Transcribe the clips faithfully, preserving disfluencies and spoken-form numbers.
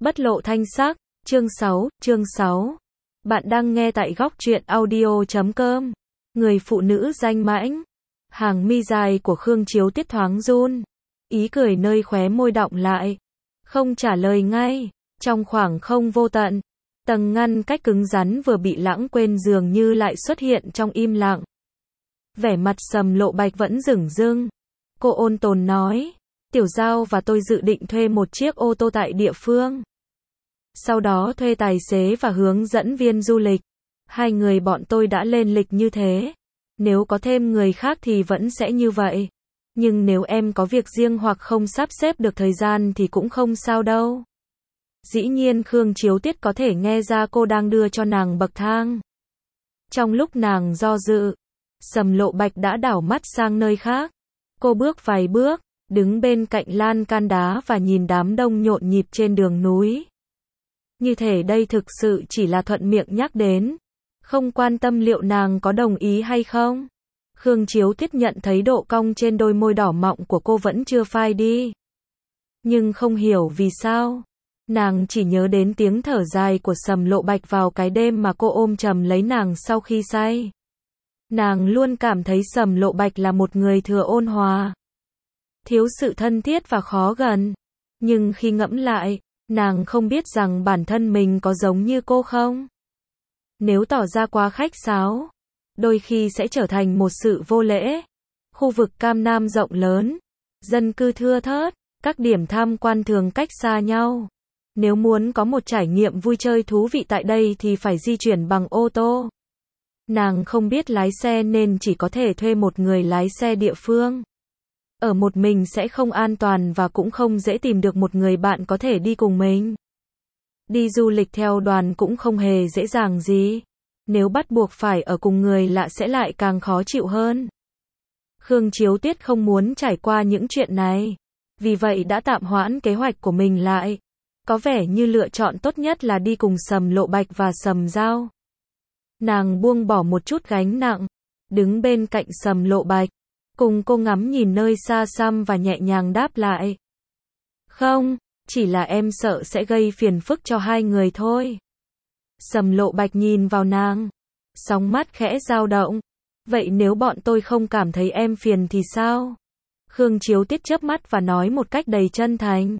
Bất lộ thanh sắc, chương sáu, chương sáu. Bạn đang nghe tại góc truyện audio chấm com. Người phụ nữ danh mãnh. Hàng mi dài của Khương Chiếu Tiết thoáng run. Ý cười nơi khóe môi đọng lại. Không trả lời ngay. Trong khoảng không vô tận, tầng ngăn cách cứng rắn vừa bị lãng quên dường như lại xuất hiện trong im lặng. Vẻ mặt Sầm Lộ Bạch vẫn dửng dưng. Cô ôn tồn nói, Tiểu Giao và tôi dự định thuê một chiếc ô tô tại địa phương. Sau đó thuê tài xế và hướng dẫn viên du lịch. Hai người bọn tôi đã lên lịch như thế. Nếu có thêm người khác thì vẫn sẽ như vậy. Nhưng nếu em có việc riêng hoặc không sắp xếp được thời gian thì cũng không sao đâu. Dĩ nhiên Khương Chiếu Tiết có thể nghe ra cô đang đưa cho nàng bậc thang. Trong lúc nàng do dự, Sầm Lộ Bạch đã đảo mắt sang nơi khác. Cô bước vài bước, đứng bên cạnh lan can đá và nhìn đám đông nhộn nhịp trên đường núi. Như thể đây thực sự chỉ là thuận miệng nhắc đến, không quan tâm liệu nàng có đồng ý hay không. Khương Chiếu Tiết nhận thấy độ cong trên đôi môi đỏ mọng của cô vẫn chưa phai đi. Nhưng không hiểu vì sao, nàng chỉ nhớ đến tiếng thở dài của Sầm Lộ Bạch vào cái đêm mà cô ôm chầm lấy nàng sau khi say. Nàng luôn cảm thấy Sầm Lộ Bạch là một người thừa ôn hòa, thiếu sự thân thiết và khó gần. Nhưng khi ngẫm lại, nàng không biết rằng bản thân mình có giống như cô không? Nếu tỏ ra quá khách sáo, đôi khi sẽ trở thành một sự vô lễ. Khu vực Cam Nam rộng lớn, dân cư thưa thớt, các điểm tham quan thường cách xa nhau. Nếu muốn có một trải nghiệm vui chơi thú vị tại đây thì phải di chuyển bằng ô tô. Nàng không biết lái xe nên chỉ có thể thuê một người lái xe địa phương. Ở một mình sẽ không an toàn và cũng không dễ tìm được một người bạn có thể đi cùng mình. Đi du lịch theo đoàn cũng không hề dễ dàng gì. Nếu bắt buộc phải ở cùng người lạ sẽ lại càng khó chịu hơn. Khương Chiếu Tiết không muốn trải qua những chuyện này. Vì vậy đã tạm hoãn kế hoạch của mình lại. Có vẻ như lựa chọn tốt nhất là đi cùng Sầm Lộ Bạch và Sầm Giao. Nàng buông bỏ một chút gánh nặng, đứng bên cạnh Sầm Lộ Bạch, cùng cô ngắm nhìn nơi xa xăm và nhẹ nhàng đáp lại. Không, chỉ là em sợ sẽ gây phiền phức cho hai người thôi. Sầm Lộ Bạch nhìn vào nàng, sóng mắt khẽ dao động. Vậy nếu bọn tôi không cảm thấy em phiền thì sao? Khương Chiếu Tiết chớp mắt và nói một cách đầy chân thành.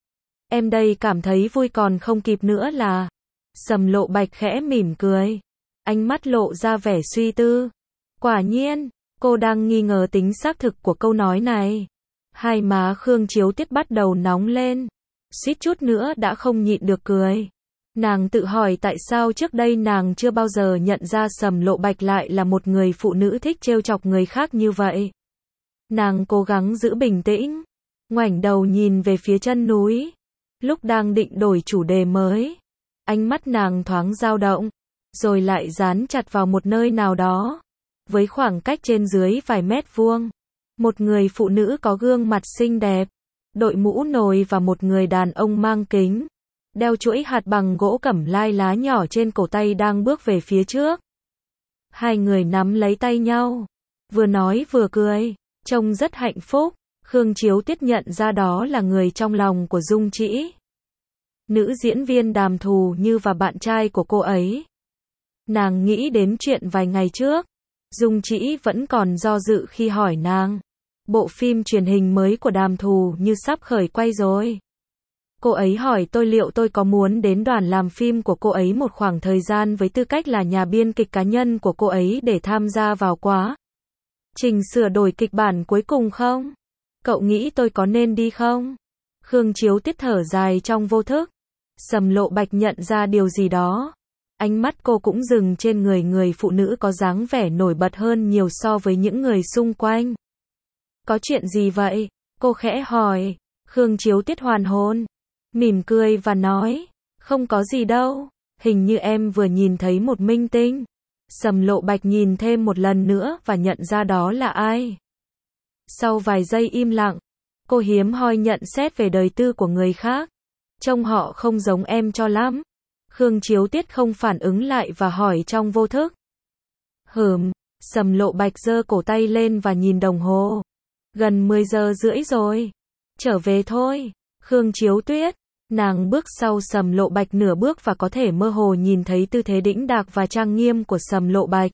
Em đây cảm thấy vui còn không kịp nữa là. Sầm Lộ Bạch khẽ mỉm cười, ánh mắt lộ ra vẻ suy tư. Quả nhiên, cô đang nghi ngờ tính xác thực của câu nói này. Hai má Khương Chiếu Tiết bắt đầu nóng lên, suýt chút nữa đã không nhịn được cười. Nàng tự hỏi tại sao trước đây nàng chưa bao giờ nhận ra Sầm Lộ Bạch lại là một người phụ nữ thích trêu chọc người khác như vậy. Nàng cố gắng giữ bình tĩnh, ngoảnh đầu nhìn về phía chân núi. Lúc đang định đổi chủ đề mới, ánh mắt nàng thoáng dao động, rồi lại dán chặt vào một nơi nào đó. Với khoảng cách trên dưới vài mét vuông, một người phụ nữ có gương mặt xinh đẹp, đội mũ nồi và một người đàn ông mang kính, đeo chuỗi hạt bằng gỗ cẩm lai lá nhỏ trên cổ tay đang bước về phía trước. Hai người nắm lấy tay nhau, vừa nói vừa cười, trông rất hạnh phúc. Khương Chiếu Tiết nhận ra đó là người trong lòng của Dung Trĩ. Nữ diễn viên Đàm Thù Như và bạn trai của cô ấy. Nàng nghĩ đến chuyện vài ngày trước. Dung Trĩ vẫn còn do dự khi hỏi nàng. Bộ phim truyền hình mới của Đàm Thù Như sắp khởi quay rồi. Cô ấy hỏi tôi liệu tôi có muốn đến đoàn làm phim của cô ấy một khoảng thời gian với tư cách là nhà biên kịch cá nhân của cô ấy để tham gia vào quá trình sửa đổi kịch bản cuối cùng không? Cậu nghĩ tôi có nên đi không? Khương Chiếu Tiết thở dài trong vô thức. Sầm Lộ Bạch nhận ra điều gì đó. Ánh mắt cô cũng dừng trên người người phụ nữ có dáng vẻ nổi bật hơn nhiều so với những người xung quanh. Có chuyện gì vậy? Cô khẽ hỏi. Khương Chiếu Tiết hoàn hồn, mỉm cười và nói, không có gì đâu, hình như em vừa nhìn thấy một minh tinh. Sầm Lộ Bạch nhìn thêm một lần nữa và nhận ra đó là ai. Sau vài giây im lặng, cô hiếm hoi nhận xét về đời tư của người khác. Trông họ không giống em cho lắm. Khương Chiếu Tiết không phản ứng lại và hỏi trong vô thức. Hừm, Sầm Lộ Bạch giơ cổ tay lên và nhìn đồng hồ. Gần mười giờ rưỡi rồi. Trở về thôi. Khương Chiếu Tuyết, Nàng bước sau Sầm Lộ Bạch nửa bước và có thể mơ hồ nhìn thấy tư thế đĩnh đạc và trang nghiêm của Sầm Lộ Bạch.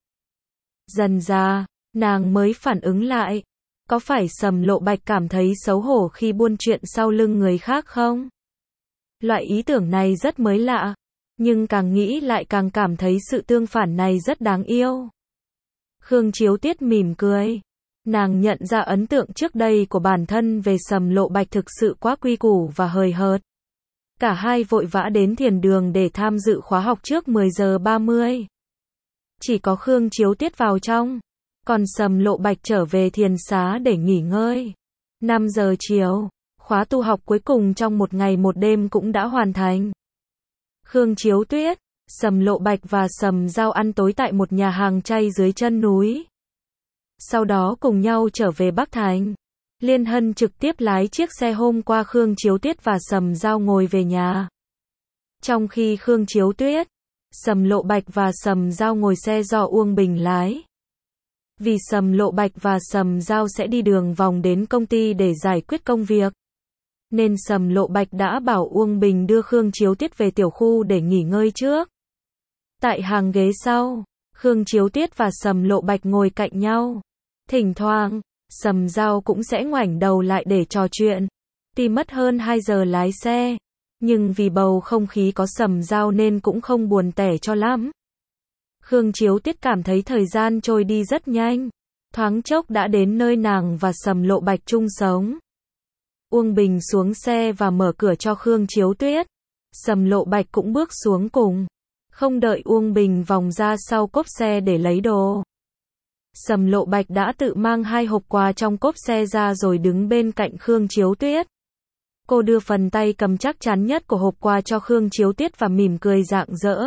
Dần ra, nàng mới phản ứng lại. Có phải Sầm Lộ Bạch cảm thấy xấu hổ khi buôn chuyện sau lưng người khác không? Loại ý tưởng này rất mới lạ, nhưng càng nghĩ lại càng cảm thấy sự tương phản này rất đáng yêu. Khương Chiếu Tuyết mỉm cười. Nàng nhận ra ấn tượng trước đây của bản thân về Sầm Lộ Bạch thực sự quá quy củ và hời hợt. Cả hai vội vã đến thiền đường để tham dự khóa học trước mười giờ ba mươi. Chỉ có Khương Chiếu Tuyết vào trong, còn Sầm Lộ Bạch trở về thiền xá để nghỉ ngơi. năm giờ chiều, khóa tu học cuối cùng trong một ngày một đêm cũng đã hoàn thành. Khương Chiếu Tuyết, Sầm Lộ Bạch và Sầm Giao ăn tối tại một nhà hàng chay dưới chân núi. Sau đó cùng nhau trở về Bắc Thành. Liên Hân trực tiếp lái chiếc xe hôm qua Khương Chiếu Tuyết và Sầm Giao ngồi về nhà. Trong khi Khương Chiếu Tuyết, Sầm Lộ Bạch và Sầm Giao ngồi xe do Uông Bình lái. Vì Sầm Lộ Bạch và Sầm Giao sẽ đi đường vòng đến công ty để giải quyết công việc, nên Sầm Lộ Bạch đã bảo Uông Bình đưa Khương Chiếu Tuyết về tiểu khu để nghỉ ngơi trước. Tại hàng ghế sau, Khương Chiếu Tuyết và Sầm Lộ Bạch ngồi cạnh nhau. Thỉnh thoảng, Sầm Giao cũng sẽ ngoảnh đầu lại để trò chuyện. Tuy mất hơn hai giờ lái xe, nhưng vì bầu không khí có Sầm Giao nên cũng không buồn tẻ cho lắm. Khương Chiếu Tuyết cảm thấy thời gian trôi đi rất nhanh. Thoáng chốc đã đến nơi nàng và Sầm Lộ Bạch chung sống. Uông Bình xuống xe và mở cửa cho Khương Chiếu Tuyết. Sầm Lộ Bạch cũng bước xuống cùng. Không đợi Uông Bình vòng ra sau cốp xe để lấy đồ, Sầm Lộ Bạch đã tự mang hai hộp quà trong cốp xe ra rồi đứng bên cạnh Khương Chiếu Tuyết. Cô đưa phần tay cầm chắc chắn nhất của hộp quà cho Khương Chiếu Tuyết và mỉm cười rạng rỡ.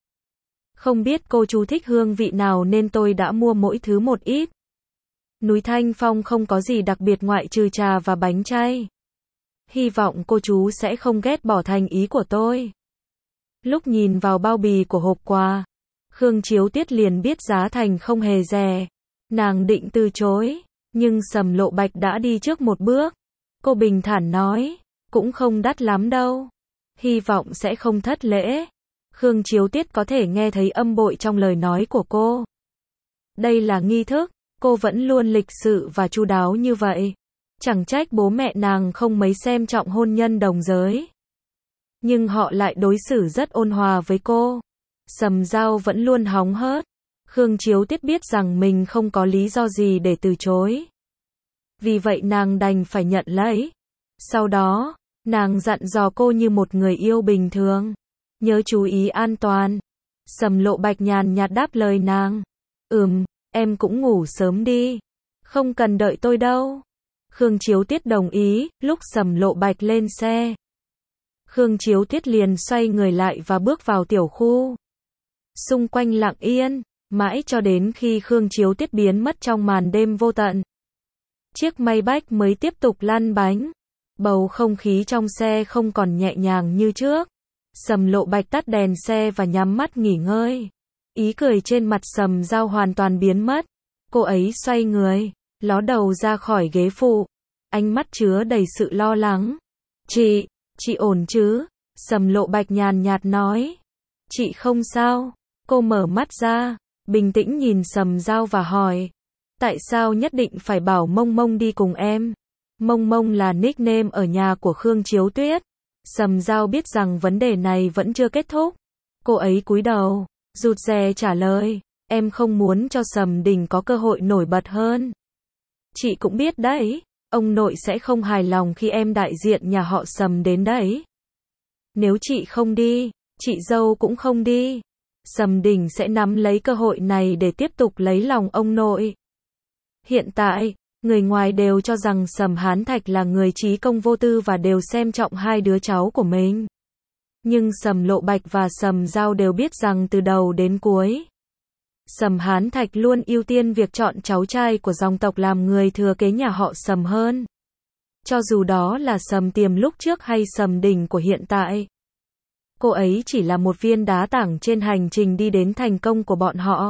Không biết cô chú thích hương vị nào nên tôi đã mua mỗi thứ một ít. Núi Thanh Phong không có gì đặc biệt ngoại trừ trà và bánh chay. Hy vọng cô chú sẽ không ghét bỏ thành ý của tôi. Lúc nhìn vào bao bì của hộp quà, Khương Chiếu Tuyết liền biết giá thành không hề rẻ. Nàng định từ chối, nhưng Sầm Lộ Bạch đã đi trước một bước. Cô bình thản nói, cũng không đắt lắm đâu. Hy vọng sẽ không thất lễ. Khương Chiếu Tuyết có thể nghe thấy âm bội trong lời nói của cô. Đây là nghi thức, cô vẫn luôn lịch sự và chu đáo như vậy. Chẳng trách bố mẹ nàng không mấy xem trọng hôn nhân đồng giới. Nhưng họ lại đối xử rất ôn hòa với cô. Sầm Giao vẫn luôn hóng hớt. Khương Chiếu Tuyết biết rằng mình không có lý do gì để từ chối. Vì vậy nàng đành phải nhận lấy. Sau đó, nàng dặn dò cô như một người yêu bình thường. Nhớ chú ý an toàn. Sầm Lộ Bạch nhàn nhạt đáp lời nàng. Ừm, em cũng ngủ sớm đi. Không cần đợi tôi đâu. Khương Chiếu Tuyết đồng ý, lúc Sầm Lộ Bạch lên xe. Khương Chiếu Tuyết liền xoay người lại và bước vào tiểu khu. Xung quanh lặng yên, mãi cho đến khi Khương Chiếu Tuyết biến mất trong màn đêm vô tận. Chiếc Maybach mới tiếp tục lăn bánh. Bầu không khí trong xe không còn nhẹ nhàng như trước. Sầm Lộ Bạch tắt đèn xe và nhắm mắt nghỉ ngơi. Ý cười trên mặt Sầm Giao hoàn toàn biến mất. Cô ấy xoay người, ló đầu ra khỏi ghế phụ. Ánh mắt chứa đầy sự lo lắng. Chị, chị ổn chứ? Sầm Lộ Bạch nhàn nhạt nói. Chị không sao. Cô mở mắt ra, bình tĩnh nhìn Sầm Giao và hỏi. Tại sao nhất định phải bảo Mông Mông đi cùng em? Mông Mông là nickname ở nhà của Khương Chiếu Tuyết. Sầm Giao biết rằng vấn đề này vẫn chưa kết thúc. Cô ấy cúi đầu, rụt rè trả lời. Em không muốn cho Sầm Đình có cơ hội nổi bật hơn. Chị cũng biết đấy, ông nội sẽ không hài lòng khi em đại diện nhà họ Sầm đến đấy. Nếu chị không đi, chị dâu cũng không đi. Sầm Đình sẽ nắm lấy cơ hội này để tiếp tục lấy lòng ông nội. Hiện tại, người ngoài đều cho rằng Sầm Hán Thạch là người trí công vô tư và đều xem trọng hai đứa cháu của mình. Nhưng Sầm Lộ Bạch và Sầm Giao đều biết rằng từ đầu đến cuối, Sầm Hán Thạch luôn ưu tiên việc chọn cháu trai của dòng tộc làm người thừa kế nhà họ Sầm hơn. Cho dù đó là Sầm Tiềm lúc trước hay Sầm Đình của hiện tại. Cô ấy chỉ là một viên đá tảng trên hành trình đi đến thành công của bọn họ.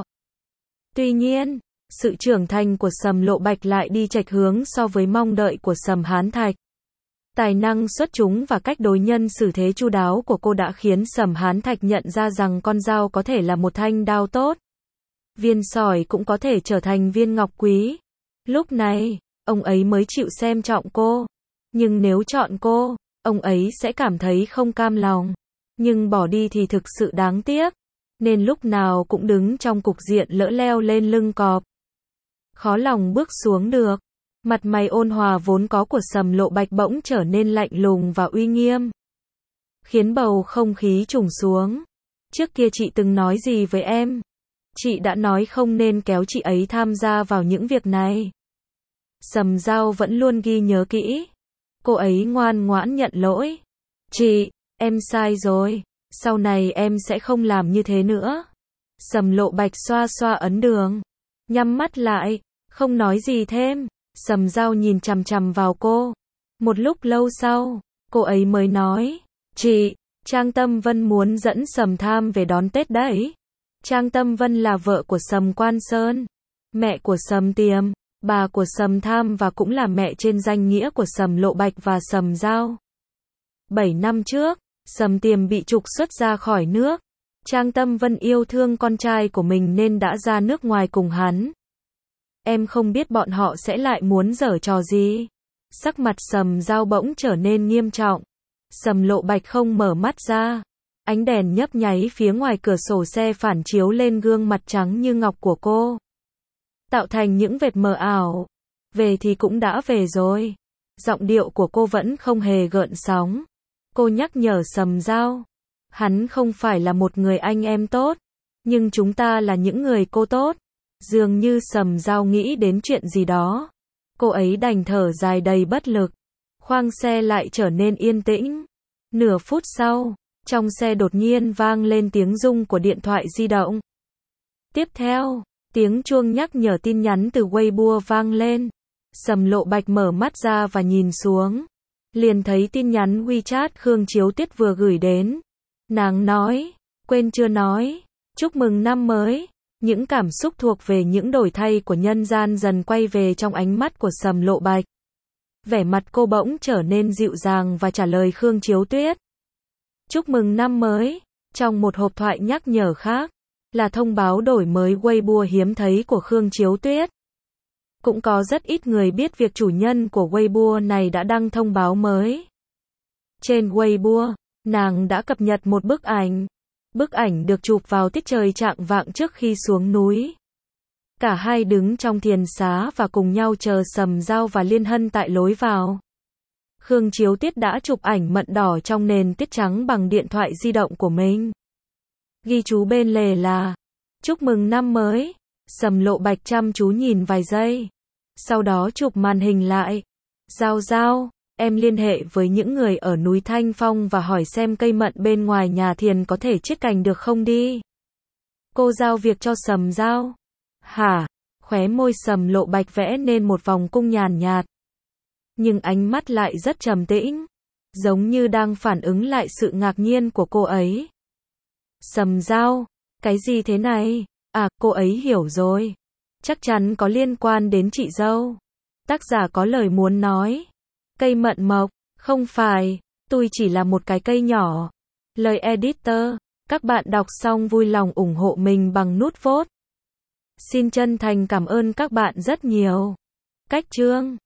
Tuy nhiên, sự trưởng thành của Sầm Lộ Bạch lại đi chệch hướng so với mong đợi của Sầm Hán Thạch. Tài năng xuất chúng và cách đối nhân xử thế chu đáo của cô đã khiến Sầm Hán Thạch nhận ra rằng con dao có thể là một thanh đao tốt. Viên sỏi cũng có thể trở thành viên ngọc quý. Lúc này, ông ấy mới chịu xem trọng cô. Nhưng nếu chọn cô, ông ấy sẽ cảm thấy không cam lòng. Nhưng bỏ đi thì thực sự đáng tiếc. Nên lúc nào cũng đứng trong cục diện lỡ leo lên lưng cọp. Khó lòng bước xuống được. Mặt mày ôn hòa vốn có của Sầm Lộ Bạch bỗng trở nên lạnh lùng và uy nghiêm. Khiến bầu không khí trùng xuống. Trước kia chị từng nói gì với em? Chị đã nói không nên kéo chị ấy tham gia vào những việc này. Sầm Dao vẫn luôn ghi nhớ kỹ. Cô ấy ngoan ngoãn nhận lỗi. Chị, em sai rồi. Sau này em sẽ không làm như thế nữa. Sầm Lộ Bạch xoa xoa ấn đường. Nhắm mắt lại. Không nói gì thêm. Sầm Dao nhìn chằm chằm vào cô. Một lúc lâu sau, cô ấy mới nói. Chị, Trang Tâm Vân muốn dẫn Sầm Tham về đón Tết đấy. Trang Tâm Vân là vợ của Sầm Quan Sơn. Mẹ của Sầm Tiềm. Bà của Sầm Tham và cũng là mẹ trên danh nghĩa của Sầm Lộ Bạch và Sầm Dao. Bảy năm trước, Sầm Tiềm bị trục xuất ra khỏi nước. Trang Tâm Vân yêu thương con trai của mình nên đã ra nước ngoài cùng hắn. Em không biết bọn họ sẽ lại muốn giở trò gì. Sắc mặt Sầm Dao bỗng trở nên nghiêm trọng. Sầm Lộ Bạch không mở mắt ra. Ánh đèn nhấp nháy phía ngoài cửa sổ xe phản chiếu lên gương mặt trắng như ngọc của cô. Tạo thành những vệt mờ ảo. Về thì cũng đã về rồi. Giọng điệu của cô vẫn không hề gợn sóng. Cô nhắc nhở Sầm Dao. Hắn không phải là một người anh em tốt. Nhưng chúng ta là những người cô tốt. Dường như Sầm Dao nghĩ đến chuyện gì đó. Cô ấy đành thở dài đầy bất lực. Khoang xe lại trở nên yên tĩnh. Nửa phút sau, trong xe đột nhiên vang lên tiếng rung của điện thoại di động. Tiếp theo, tiếng chuông nhắc nhở tin nhắn từ Weibo vang lên. Sầm Lộ Bạch mở mắt ra và nhìn xuống. Liền thấy tin nhắn WeChat Khương Chiếu Tuyết vừa gửi đến. Nàng nói, quên chưa nói, chúc mừng năm mới. Những cảm xúc thuộc về những đổi thay của nhân gian dần quay về trong ánh mắt của Sầm Lộ Bạch. Vẻ mặt cô bỗng trở nên dịu dàng và trả lời Khương Chiếu Tuyết. Chúc mừng năm mới. Trong một hộp thoại nhắc nhở khác, là thông báo đổi mới Weibo hiếm thấy của Khương Chiếu Tuyết. Cũng có rất ít người biết việc chủ nhân của Weibo này đã đăng thông báo mới. Trên Weibo, nàng đã cập nhật một bức ảnh. Bức ảnh được chụp vào tiết trời chạng vạng trước khi xuống núi. Cả hai đứng trong thiền xá và cùng nhau chờ Sầm Dao và Liên Hân tại lối vào. Khương Chiếu Tuyết đã chụp ảnh mận đỏ trong nền tuyết trắng bằng điện thoại di động của mình. Ghi chú bên lề là chúc mừng năm mới. Sầm Lộ Bạch chăm chú nhìn vài giây. Sau đó chụp màn hình lại. Dao Dao, em liên hệ với những người ở núi Thanh Phong và hỏi xem cây mận bên ngoài nhà thiền có thể chiết cành được không đi. Cô giao việc cho Sầm Dao. Hả? Khóe môi Sầm Lộ Bạch vẽ nên một vòng cung nhàn nhạt. Nhưng ánh mắt lại rất trầm tĩnh. Giống như đang phản ứng lại sự ngạc nhiên của cô ấy. Sầm Dao, cái gì thế này? À, cô ấy hiểu rồi. Chắc chắn có liên quan đến chị dâu. Tác giả có lời muốn nói. Cây mận mộc, không phải, tôi chỉ là một cái cây nhỏ. Lời editor, các bạn đọc xong vui lòng ủng hộ mình bằng nút vote. Xin chân thành cảm ơn các bạn rất nhiều. Cách chương